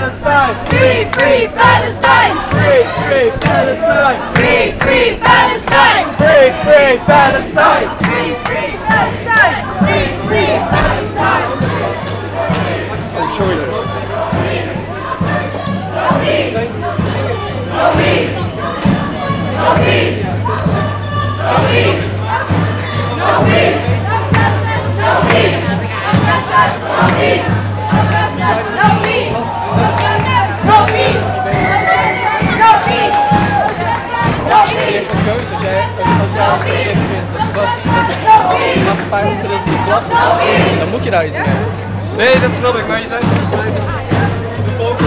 Palestine! Free, free Palestine! Free, free Palestine! Free, free Palestine! Free, free Palestine! Free, free Palestine! Free, free Palestine! Show me that. No peace! No peace! No peace! No peace! No peace! No peace! No peace! No peace! No peace! No peace! No peace! Keuze als jij vindt dat de maatschappij opgedeeld is in klassen, dan moet je daar iets mee. Nee, dat snap ik, maar je zei de volgende.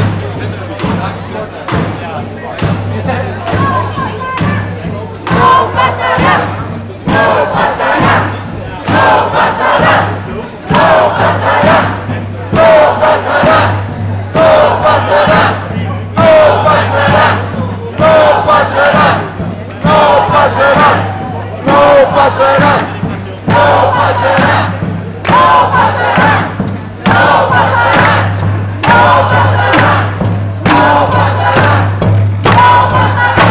No pasará! No pasará! No pasará! No pasará! No pasará! No pasará! No pasará! No pasará! No pasará! No pasará! No pasará! No pasará! No pasará! No pasará! No pasará! No pasará!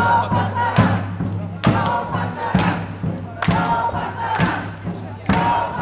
No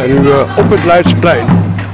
zijn nu op het Leidseplein.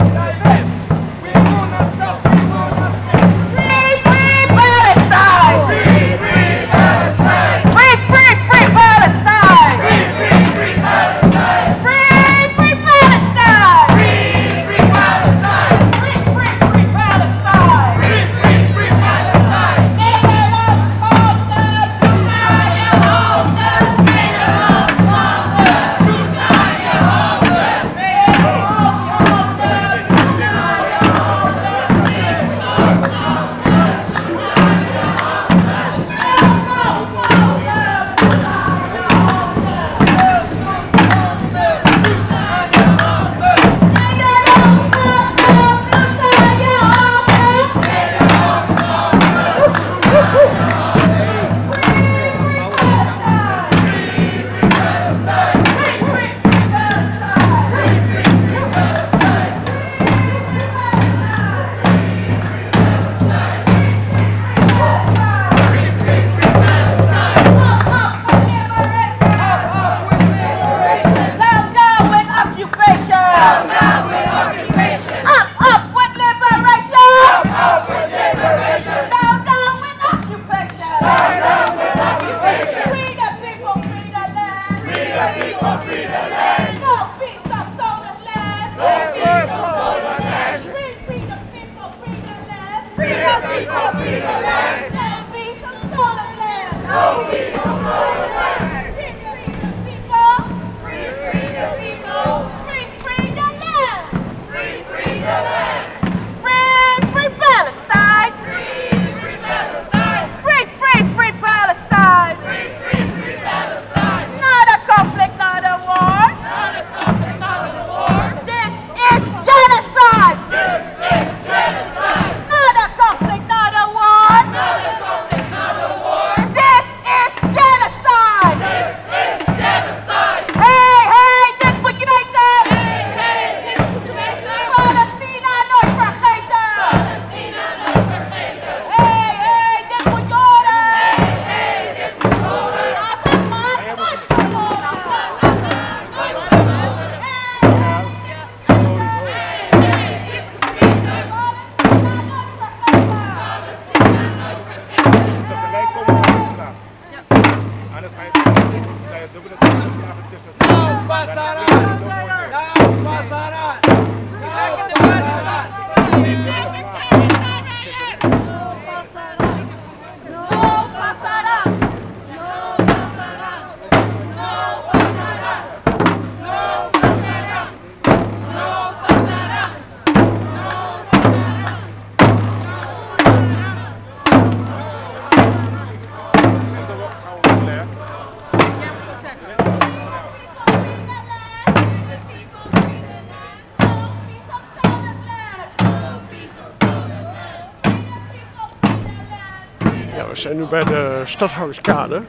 We zijn nu bij de Stadhouderskade.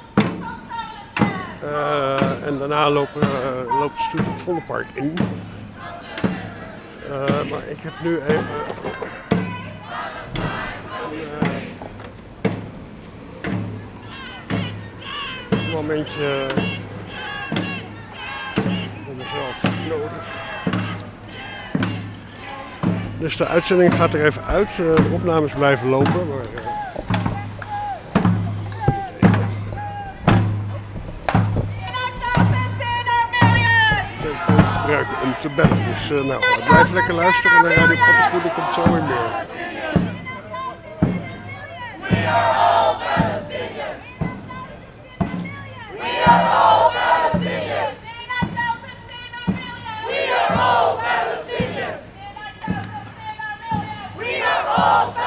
En daarna loopt de stoet het Vondelpark in. Maar ik heb nu even een momentje voor mezelf nodig. Dus de uitzending gaat er even uit. De opnames blijven lopen. Maar, gebruiken om te bellen. Dus blijf lekker luisteren naar Radio Pottenkoe, er komt zo weer meer. We are all Palestinians! We are all Palestinians! We are all Palestinians! We are all